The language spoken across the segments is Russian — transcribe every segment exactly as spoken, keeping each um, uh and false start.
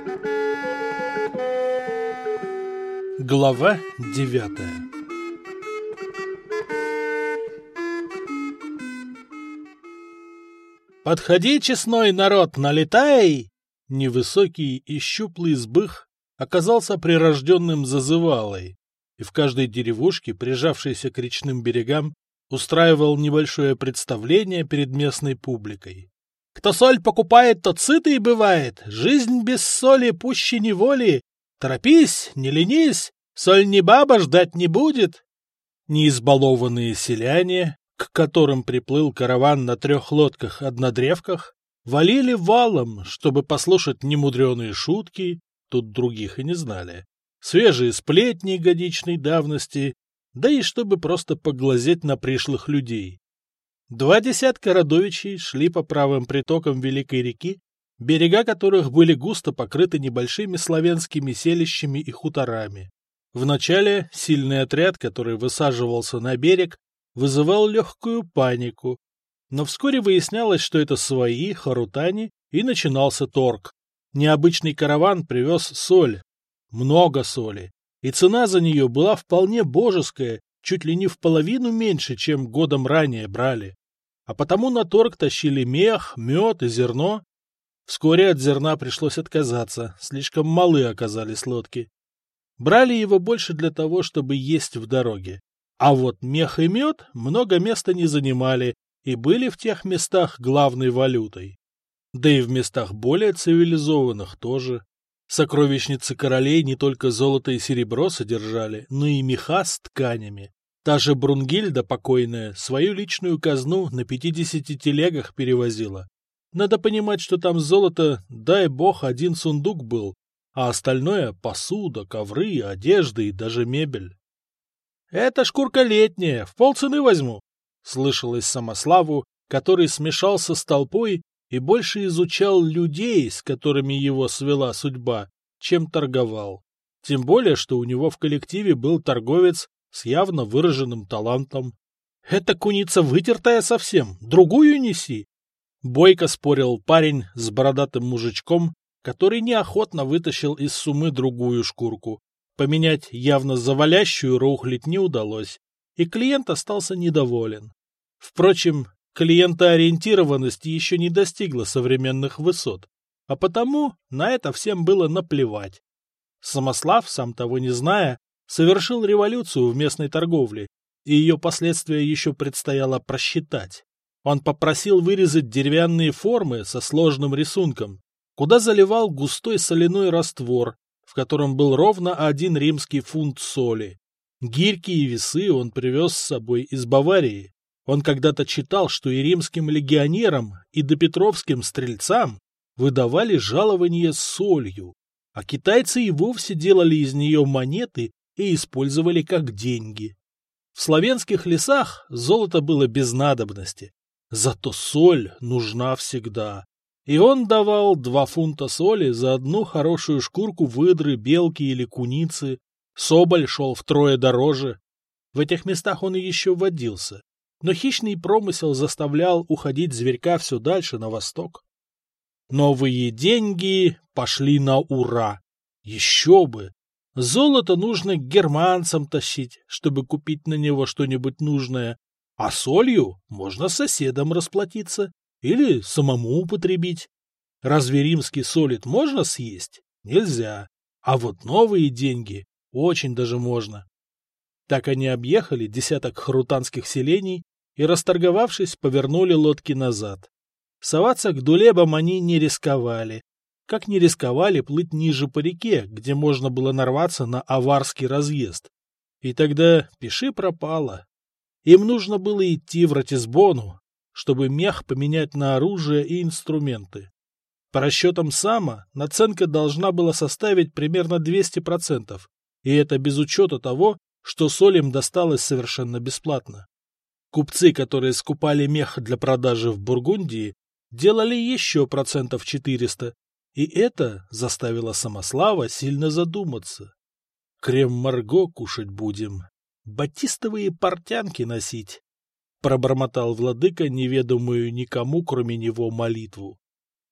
Глава девятая. «Подходи, честной народ, налетай!» Невысокий и щуплый сбых оказался прирожденным зазывалой, и в каждой деревушке, прижавшейся к речным берегам, устраивал небольшое представление перед местной публикой. «Кто соль покупает, тот сытый бывает, жизнь без соли пуще неволи. Торопись, не ленись, соль не баба, ждать не будет». Неизбалованные селяне, к которым приплыл караван на трех лодках-однодревках, валили валом, чтобы послушать немудреные шутки, тут других и не знали, свежие сплетни годичной давности, да и чтобы просто поглазеть на пришлых людей. Два десятка родовичей шли по правым притокам Великой реки, берега которых были густо покрыты небольшими славянскими селищами и хуторами. Вначале сильный отряд, который высаживался на берег, вызывал легкую панику, но вскоре выяснялось, что это свои, харутане, и начинался торг. Необычный караван привез соль, много соли, и цена за нее была вполне божеская, чуть ли не в половину меньше, чем годом ранее брали. А потому на торг тащили мех, мед и зерно. Вскоре от зерна пришлось отказаться, слишком малы оказались лодки. Брали его больше для того, чтобы есть в дороге. А вот мех и мед много места не занимали и были в тех местах главной валютой. Да и в местах более цивилизованных тоже. Сокровищницы королей не только золото и серебро содержали, но и меха с тканями. Та же Брунгильда покойная свою личную казну на пятидесяти телегах перевозила. Надо понимать, что там золото, дай бог, один сундук был, а остальное — посуда, ковры, одежда и даже мебель. «Это шкурка летняя, в полцены возьму», — слышалось Самославу, который смешался с толпой и больше изучал людей, с которыми его свела судьба, чем торговал. Тем более, что у него в коллективе был торговец с явно выраженным талантом. «Эта куница вытертая совсем, другую неси!» Бойко спорил парень с бородатым мужичком, который неохотно вытащил из сумы другую шкурку. Поменять явно завалящую рухлядь не удалось, и клиент остался недоволен. Впрочем, клиентоориентированность еще не достигла современных высот, а потому на это всем было наплевать. Самослав, сам того не зная, совершил революцию в местной торговле, и ее последствия еще предстояло просчитать. Он попросил вырезать деревянные формы со сложным рисунком, куда заливал густой соляной раствор, в котором был ровно один римский фунт соли. Гирьки и весы он привез с собой из Баварии. Он когда-то читал, что и римским легионерам, и допетровским стрельцам выдавали жалование с солью, а китайцы и вовсе делали из нее монеты и использовали как деньги. В славянских лесах золото было без надобности, зато соль нужна всегда. И он давал два фунта соли за одну хорошую шкурку выдры, белки или куницы. Соболь шел втрое дороже. В этих местах он и еще водился. Но хищный промысел заставлял уходить зверька все дальше на восток. Новые деньги пошли на ура. Еще бы! Золото нужно к германцам тащить, чтобы купить на него что-нибудь нужное. А солью можно с соседом расплатиться. Или самому употребить. Разве римский солид можно съесть? Нельзя. А вот новые деньги очень даже можно. Так они объехали десяток хрутанских селений и, расторговавшись, повернули лодки назад. Соваться к дулебам они не рисковали. Как не рисковали плыть ниже по реке, где можно было нарваться на аварский разъезд. И тогда пиши пропало. Им нужно было идти в Ратисбону, чтобы мех поменять на оружие и инструменты. По расчетам Сама, наценка должна была составить примерно двести процентов, и это без учета того, что соль им досталась совершенно бесплатно. Купцы, которые скупали мех для продажи в Бургундии, делали еще процентов четыреста, и это заставило Самослава сильно задуматься. Крем-марго кушать будем, батистовые портянки носить. Пробормотал владыка неведомую никому, кроме него, молитву.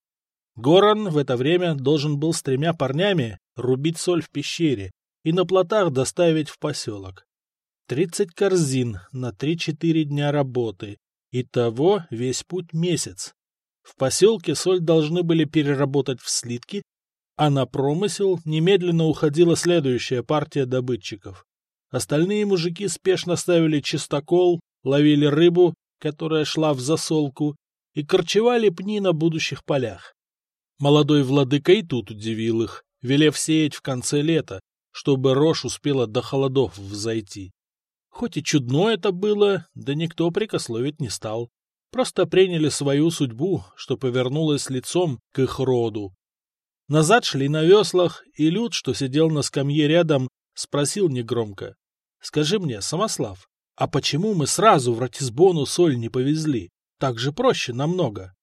Горан в это время должен был с тремя парнями рубить соль в пещере и на плотах доставить в поселок. Тридцать корзин на три-четыре дня работы. Итого весь путь месяц. В поселке соль должны были переработать в слитки, а на промысел немедленно уходила следующая партия добытчиков. Остальные мужики спешно ставили чистокол, ловили рыбу, которая шла в засолку, и корчевали пни на будущих полях. Молодой владыка и тут удивил их, велев сеять в конце лета, чтобы рожь успела до холодов взойти. Хоть и чудно это было, да никто прикословить не стал. Просто приняли свою судьбу, что повернулась лицом к их роду. Назад шли на веслах, и Люд, что сидел на скамье рядом, спросил негромко. — Скажи мне, Самослав, а почему мы сразу в Ратисбону соль не повезли? Так же проще намного.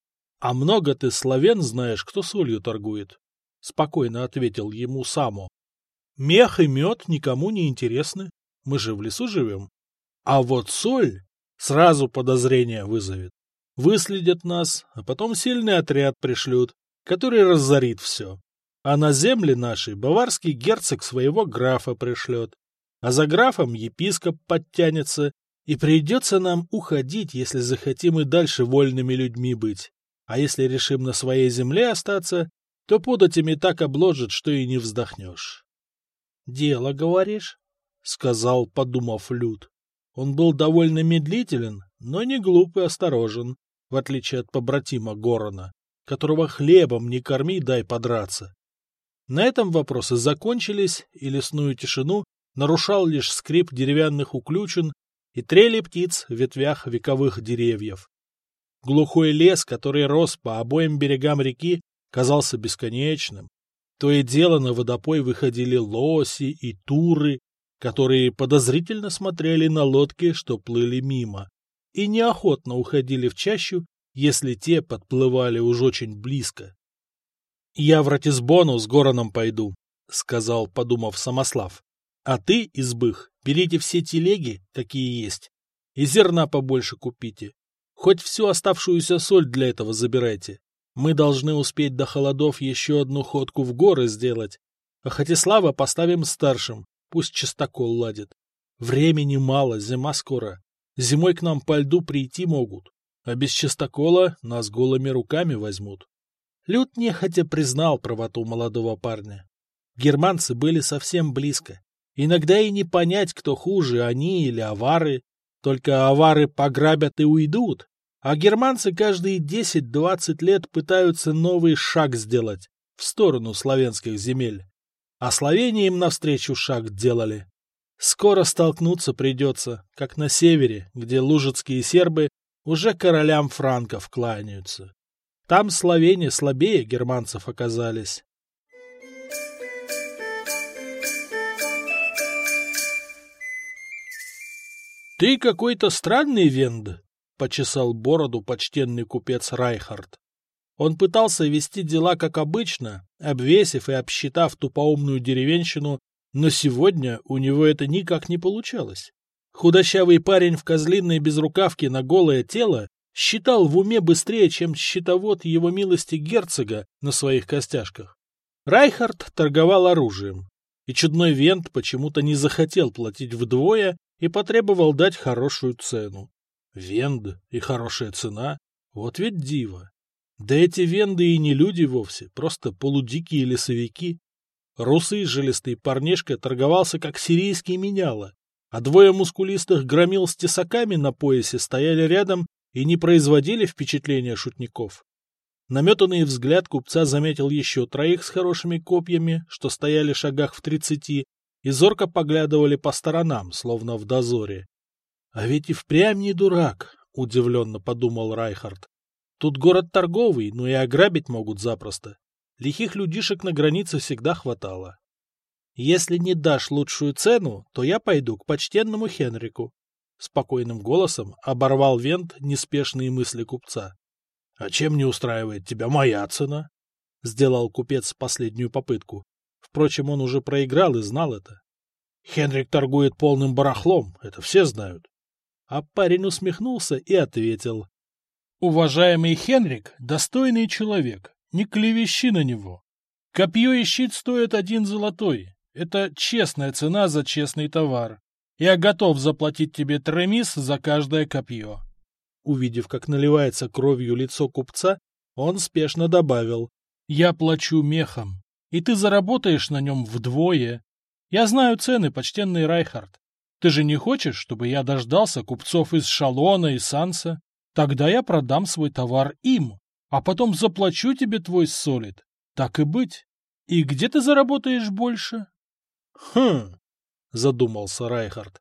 — А много ты славян знаешь, кто солью торгует? — спокойно ответил ему Само. — Мех и мед никому не интересны. Мы же в лесу живем. А вот соль сразу подозрение вызовет. Выследят нас, а потом сильный отряд пришлют, который разорит все. А на земли наши баварский герцог своего графа пришлет. А за графом епископ подтянется, и придется нам уходить, если захотим и дальше вольными людьми быть. А если решим на своей земле остаться, то податями так обложат, что и не вздохнешь. — Дело, говоришь? — сказал, подумав Люд. Он был довольно медлителен, но не глуп и осторожен, в отличие от побратима Горана, которого хлебом не корми, дай подраться. На этом вопросы закончились, и лесную тишину нарушал лишь скрип деревянных уключен и трели птиц в ветвях вековых деревьев. Глухой лес, который рос по обоим берегам реки, казался бесконечным. То и дело на водопой выходили лоси и туры, которые подозрительно смотрели на лодки, что плыли мимо, и неохотно уходили в чащу, если те подплывали уж очень близко. — Я в Ратисбону с Гораном пойду, — сказал, подумав Самослав. — А ты, Избых, берите все телеги, какие есть, и зерна побольше купите. Хоть всю оставшуюся соль для этого забирайте. Мы должны успеть до холодов еще одну ходку в горы сделать, а Хатислава поставим старшим. Пусть чистокол ладит. Времени мало, зима скоро. Зимой к нам по льду прийти могут, а без чистокола нас голыми руками возьмут. Люд нехотя признал правоту молодого парня. Германцы были совсем близко. Иногда и не понять, кто хуже, они или авары. Только авары пограбят и уйдут, а германцы каждые десять-двадцать лет пытаются новый шаг сделать в сторону славянских земель. А словени им навстречу шаг делали. Скоро столкнуться придется, как на севере, где лужицкие сербы уже королям франков кланяются. Там словени слабее германцев оказались. — Ты какой-то странный, Венд, — почесал бороду почтенный купец Райхард. Он пытался вести дела как обычно, обвесив и обсчитав тупоумную деревенщину, но сегодня у него это никак не получалось. Худощавый парень в козлиной безрукавке на голое тело считал в уме быстрее, чем счетовод его милости герцога на своих костяшках. Райхард торговал оружием, и чудной Венд почему-то не захотел платить вдвое и потребовал дать хорошую цену. Венд и хорошая цена — вот ведь диво. Да эти венды и не люди вовсе, просто полудикие лесовики. Русый жилистый парнишка торговался как сирийский меняла, а двое мускулистых громил с тесаками на поясе стояли рядом и не производили впечатления шутников. Наметанный взгляд купца заметил еще троих с хорошими копьями, что стояли в шагах в тридцати, и зорко поглядывали по сторонам, словно в дозоре. — А ведь и впрямь не дурак, — удивленно подумал Райхард. Тут город торговый, но и ограбить могут запросто. Лихих людишек на границе всегда хватало. Если не дашь лучшую цену, то я пойду к почтенному Хенрику. Спокойным голосом оборвал Венд неспешные мысли купца. — А чем не устраивает тебя моя цена? — сделал купец последнюю попытку. Впрочем, он уже проиграл и знал это. — Хенрик торгует полным барахлом, это все знают. А парень усмехнулся и ответил. — Уважаемый Хенрик — достойный человек, Не клевещи на него. Копье и щит стоят один золотой. Это честная цена за честный товар. Я готов заплатить тебе тремис за каждое копье. Увидев, как наливается кровью лицо купца, он спешно добавил: я плачу мехом, и ты заработаешь на нем вдвое. Я знаю цены, почтенный Райхард. Ты же не хочешь, чтобы я дождался купцов из Шалона и Санса? Тогда я продам свой товар им, а потом заплачу тебе твой солид. Так и быть. И где ты заработаешь больше? Хм, задумался Райхард.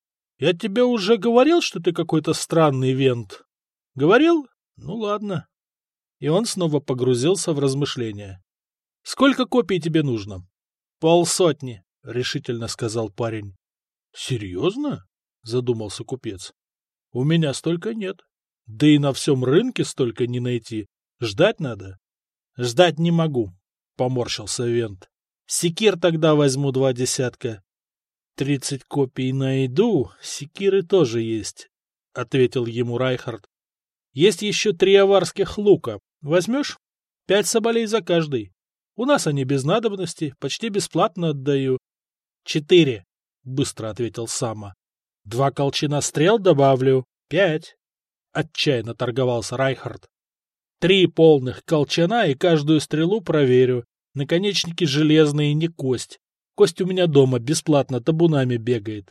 Я тебе уже говорил, что ты какой-то странный вент. Говорил? Ну ладно. И он снова погрузился в размышления. Сколько копий тебе нужно? Полсотни, решительно сказал парень. Серьезно? Задумался купец. У меня столько нет. Да и на всем рынке столько не найти. Ждать надо. Ждать не могу, поморщился вент. Секир тогда возьму два десятка. Тридцать копий найду, секиры тоже есть, — ответил ему Райхард. Есть еще три аварских лука. Возьмешь? Пять соболей за каждый. У нас они без надобности, почти бесплатно отдаю. Четыре, — быстро ответил Сама. Два колчана стрел добавлю. Пять. Отчаянно торговался Райхард. Три полных колчана и каждую стрелу проверю. Наконечники железные, не кость. Кость у меня дома бесплатно табунами бегает.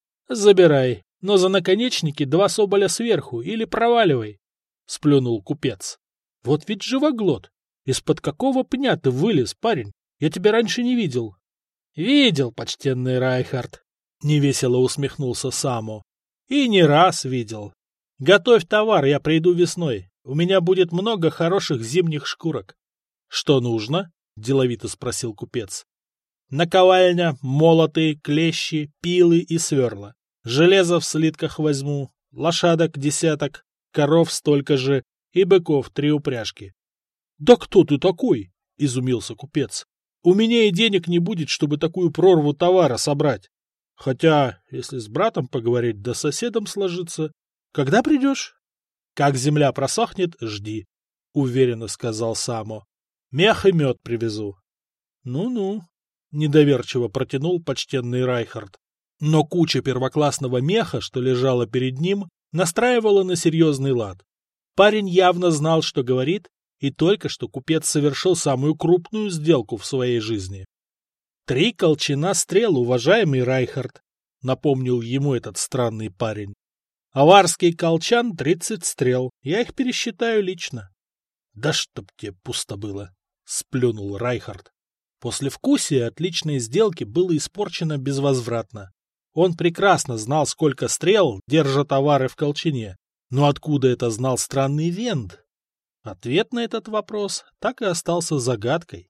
Забирай, но за наконечники два соболя сверху или проваливай, — сплюнул купец. Вот ведь живоглот. Из-под какого пня ты вылез, парень? Я тебя раньше не видел. Видел, почтенный Райхард, — невесело усмехнулся Само. И не раз видел. Готовь товар, я приду весной. У меня будет много хороших зимних шкурок. Что нужно? — деловито спросил купец. Наковальня, молоты, клещи, пилы и сверла. Железо в слитках возьму, лошадок десяток, коров столько же и быков три упряжки. — Да кто ты такой? — изумился купец. — У меня и денег не будет, чтобы такую прорву товара собрать. Хотя, если с братом поговорить, да соседом сложиться. Когда придешь? — Как земля просохнет, жди, — уверенно сказал Само. — Мех и мед привезу. Ну — Ну-ну. — недоверчиво протянул почтенный Райхард. Но куча первоклассного меха, что лежала перед ним, настраивала на серьезный лад. Парень явно знал, что говорит, и только что купец совершил самую крупную сделку в своей жизни. «Три колчана стрел, уважаемый Райхард», — напомнил ему этот странный парень. «Аварский колчан — тридцать стрел, я их пересчитаю лично». «Да чтоб тебе пусто было», — сплюнул Райхард. Послевкусие отличной сделки было испорчено безвозвратно. Он прекрасно знал, сколько стрел держат товары в колчане, но откуда это знал странный вент? Ответ на этот вопрос так и остался загадкой.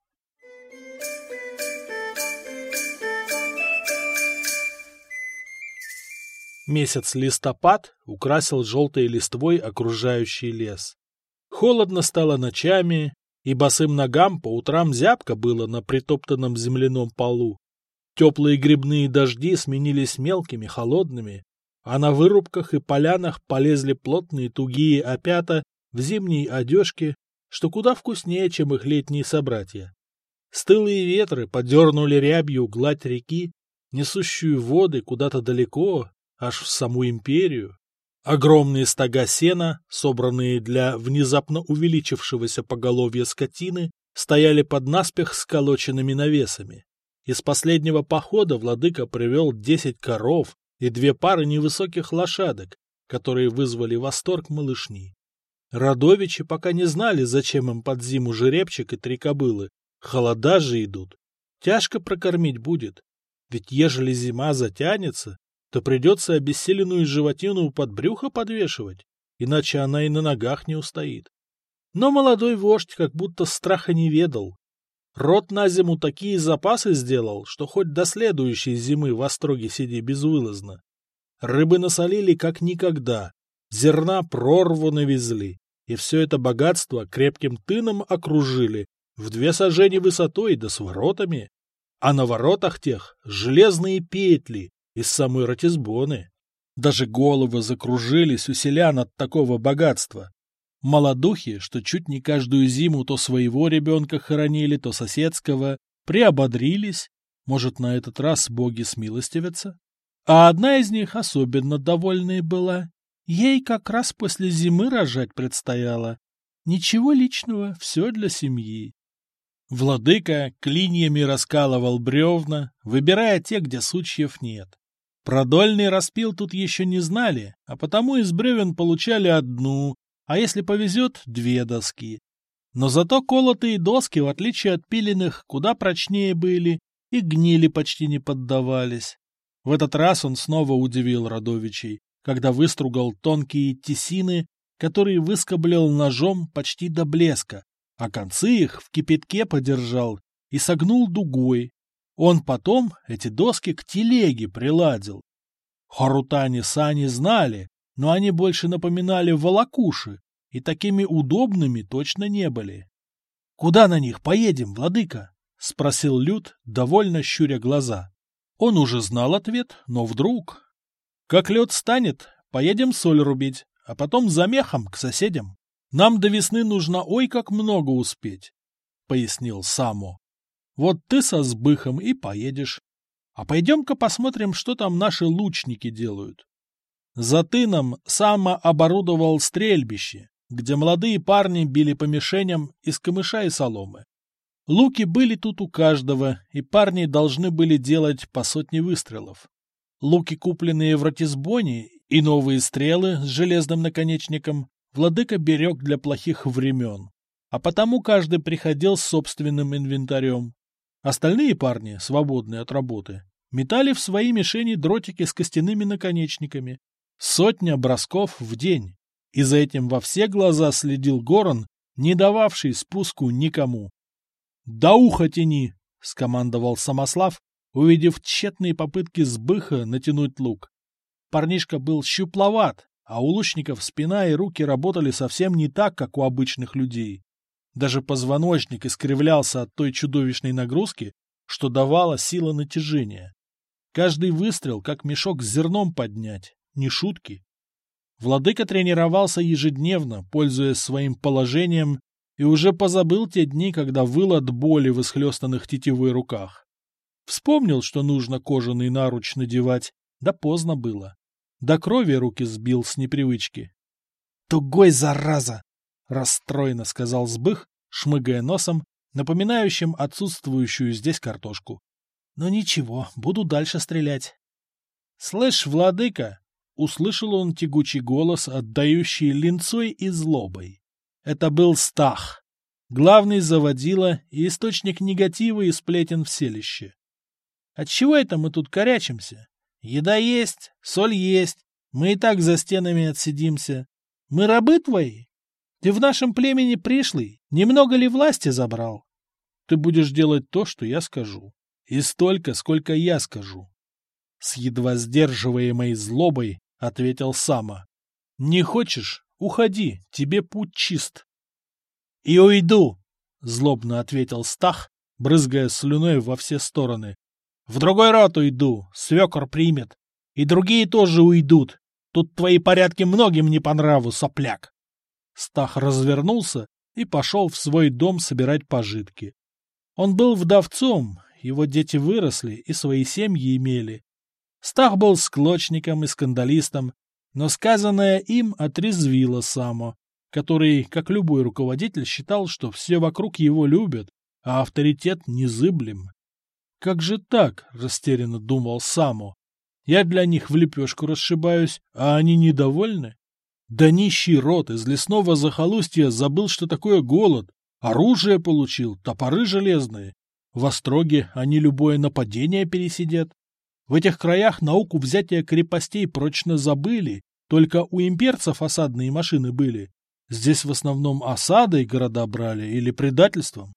Месяц листопад украсил желтой листвой окружающий лес. Холодно стало ночами, и босым ногам по утрам зябко было на притоптанном земляном полу. Теплые грибные дожди сменились мелкими, холодными, а на вырубках и полянах полезли плотные тугие опята в зимней одежке, что куда вкуснее, чем их летние собратья. Стылые ветры подернули рябью гладь реки, несущую воды куда-то далеко, аж в саму империю. Огромные стога сена, собранные для внезапно увеличившегося поголовья скотины, стояли под наспех сколоченными навесами. Из последнего похода владыка привел десять коров и две пары невысоких лошадок, которые вызвали восторг малышни. Родовичи пока не знали, зачем им под зиму жеребчик и три кобылы. Холода же идут. Тяжко прокормить будет. Ведь ежели зима затянется, то придется обессиленную животину под брюхо подвешивать, иначе она и на ногах не устоит. Но молодой вождь как будто страха не ведал. Род на зиму такие запасы сделал, что хоть до следующей зимы в остроге сиди безвылазно. Рыбы насолили как никогда, зерна прорву навезли, и все это богатство крепким тыном окружили в две сажени высотой да с воротами, а на воротах тех железные петли из самой Ратисбоны. Даже головы закружились у селян от такого богатства. Молодухи, что чуть не каждую зиму то своего ребенка хоронили, то соседского, приободрились, может, на этот раз боги смилостивятся. А одна из них особенно довольной была. Ей как раз после зимы рожать предстояло. Ничего личного, все для семьи. Владыка клиньями раскалывал бревна, выбирая те, где сучьев нет. Продольный распил тут еще не знали, а потому из бревен получали одну, а если повезет, две доски. Но зато колотые доски, в отличие от пиленных, куда прочнее были и гнили почти не поддавались. В этот раз он снова удивил родовичей, когда выстругал тонкие тесины, которые выскоблил ножом почти до блеска, а концы их в кипятке подержал и согнул дугой. Он потом эти доски к телеге приладил. Харутани сани знали, но они больше напоминали волокуши и такими удобными точно не были. — Куда на них поедем, владыка? — спросил Люд, довольно щуря глаза. Он уже знал ответ, но вдруг... — Как лед станет, поедем соль рубить, а потом за мехом к соседям. Нам до весны нужно ой как много успеть, — пояснил Само. — Вот ты со Сбыхом и поедешь. А пойдем-ка посмотрим, что там наши лучники делают. За тыном Само оборудовал стрельбище, где молодые парни били по мишеням из камыша и соломы. Луки были тут у каждого, и парни должны были делать по сотне выстрелов. Луки, купленные в Ратисбоне, и новые стрелы с железным наконечником владыка берег для плохих времен, а потому каждый приходил с собственным инвентарем. Остальные парни, свободные от работы, метали в свои мишени дротики с костяными наконечниками. Сотня бросков в день. И за этим во все глаза следил Горан, не дававший спуску никому. — До уха тяни! — скомандовал Самослав, увидев тщетные попытки Сбыха натянуть лук. Парнишка был щупловат, а у лучников спина и руки работали совсем не так, как у обычных людей. Даже позвоночник искривлялся от той чудовищной нагрузки, что давала сила натяжения. Каждый выстрел, как мешок с зерном поднять, не шутки. Владыка тренировался ежедневно, пользуясь своим положением, и уже позабыл те дни, когда выл от боли в исхлестанных тетивой руках. Вспомнил, что нужно кожаный наруч надевать, да поздно было. До крови руки сбил с непривычки. — Тугой, зараза! — расстроенно сказал Сбых, шмыгая носом, напоминающим отсутствующую здесь картошку. — Но ничего, буду дальше стрелять. — Слышь, владыка! — услышал он тягучий голос, отдающий линцой и злобой. Это был Стах, главный заводила и источник негатива и сплетен в селище. — Отчего это мы тут корячимся? Еда есть, соль есть, мы и так за стенами отсидимся. Мы рабы твои? Ты в нашем племени пришлый, немного ли власти забрал? Ты будешь делать то, что я скажу, и столько, сколько я скажу. С едва сдерживаемой злобой ответил Само. Не хочешь? Уходи, тебе путь чист. — И уйду, — злобно ответил Стах, брызгая слюной во все стороны. — В другой род уйду, свекор примет. И другие тоже уйдут. Тут твои порядки многим не по нраву, сопляк. Стах развернулся и пошел в свой дом собирать пожитки. Он был вдовцом, его дети выросли и свои семьи имели. Стах был склочником и скандалистом, но сказанное им отрезвило Само, который, как любой руководитель, считал, что все вокруг его любят, а авторитет незыблем. «Как же так?» — растерянно думал Само. «Я для них в лепешку расшибаюсь, а они недовольны? Да нищий род из лесного захолустья забыл, что такое голод, оружие получил, топоры железные. В остроге они любое нападение пересидят. В этих краях науку взятия крепостей прочно забыли, только у имперцев осадные машины были. Здесь в основном осадой города брали или предательством.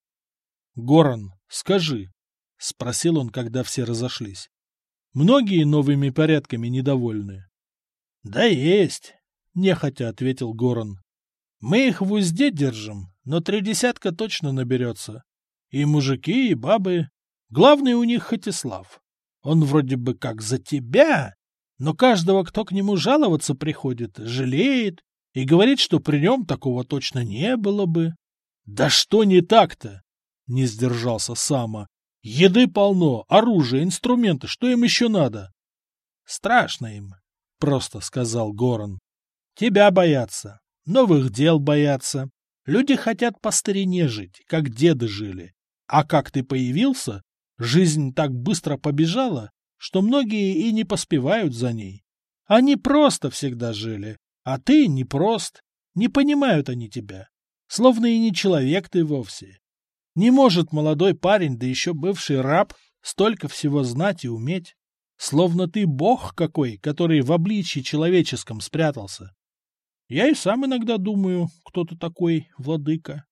Горан, скажи, — спросил он, когда все разошлись. Многие новыми порядками недовольны? — Да есть, — нехотя ответил Горан. — Мы их в узде держим, но три десятка точно наберется. И мужики, и бабы. Главный у них Хатислав. Он вроде бы как за тебя, но каждого, кто к нему жаловаться приходит, жалеет И говорит, что при нем такого точно не было бы. Да что не так-то? Не сдержался Сама. Еды полно, оружие, инструменты, что им еще надо? Страшно им, просто сказал Горан. Тебя боятся, новых дел боятся. Люди хотят по старине жить, как деды жили. А как ты появился, жизнь так быстро побежала, что многие и не поспевают за ней. Они просто всегда жили, а ты не прост. Не понимают они тебя. Словно и не человек ты вовсе. Не может молодой парень, да еще бывший раб, столько всего знать и уметь. Словно ты бог какой, который в обличье человеческом спрятался. Я и сам иногда думаю, кто ты такой, владыка.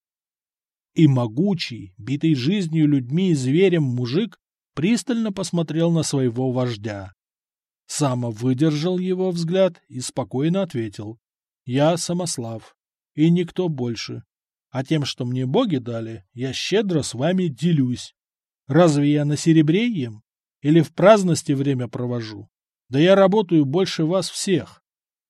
И могучий, битый жизнью людьми и зверем мужик пристально посмотрел на своего вождя. Сама выдержал его взгляд и спокойно ответил. Я Самослав, и никто больше. А тем, что мне боги дали, я щедро с вами делюсь. Разве я на серебре ем? Или в праздности время провожу? Да я работаю больше вас всех.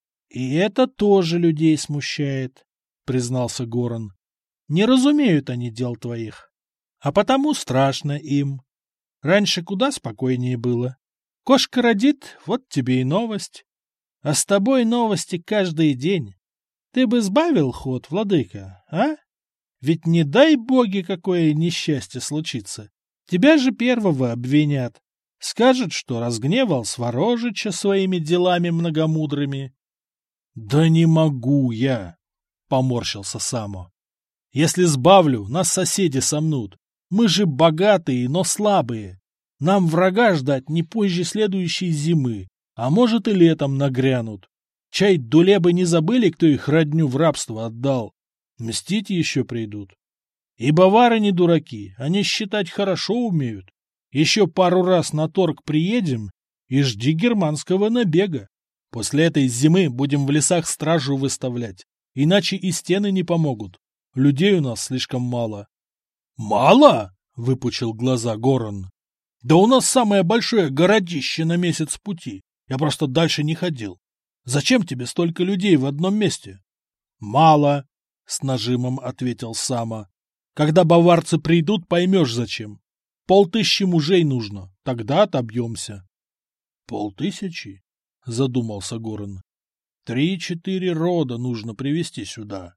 И это тоже людей смущает, признался Горан. Не разумеют они дел твоих, а потому страшно им. Раньше куда спокойнее было. Кошка родит, вот тебе и новость. А с тобой новости каждый день. Ты бы сбавил ход, владыка, а? Ведь не дай боги, какое несчастье случится. Тебя же первого обвинят. Скажут, что разгневал Сворожича своими делами многомудрыми. — Да не могу я, — поморщился Само. — Если сбавлю, нас соседи сомнут. Мы же богатые, но слабые. Нам врага ждать не позже следующей зимы, а может и летом нагрянут. Чай дулебы не забыли, кто их родню в рабство отдал. Мстить еще придут. И бавары не дураки, они считать хорошо умеют. Еще пару раз на торг приедем и жди германского набега. После этой зимы будем в лесах стражу выставлять, иначе и стены не помогут. Людей у нас слишком мало. — Мало? — выпучил глаза Горан. — Да у нас самое большое городище на месяц пути. Я просто дальше не ходил. Зачем тебе столько людей в одном месте? — Мало, — с нажимом ответил Сама. — Когда баварцы придут, поймешь зачем. Полтыщи мужей нужно, тогда отобьемся. — Полтысячи? — задумался Горан. — Три-четыре рода нужно привести сюда.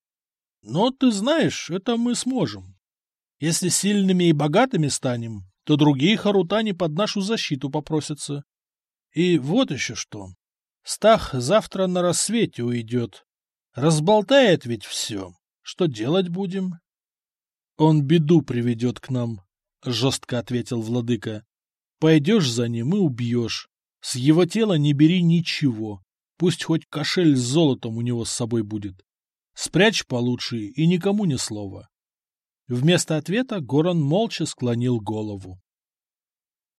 Но ты знаешь, это мы сможем. Если сильными и богатыми станем, то другие харутане под нашу защиту попросятся. И вот еще что. Стах завтра на рассвете уйдет. Разболтает ведь все. Что делать будем? — Он беду приведет к нам, — жестко ответил владыка. — Пойдешь за ним и убьешь. С его тела не бери ничего. Пусть хоть кошель с золотом у него с собой будет. Спрячь получше и никому ни слова. Вместо ответа Горан молча склонил голову.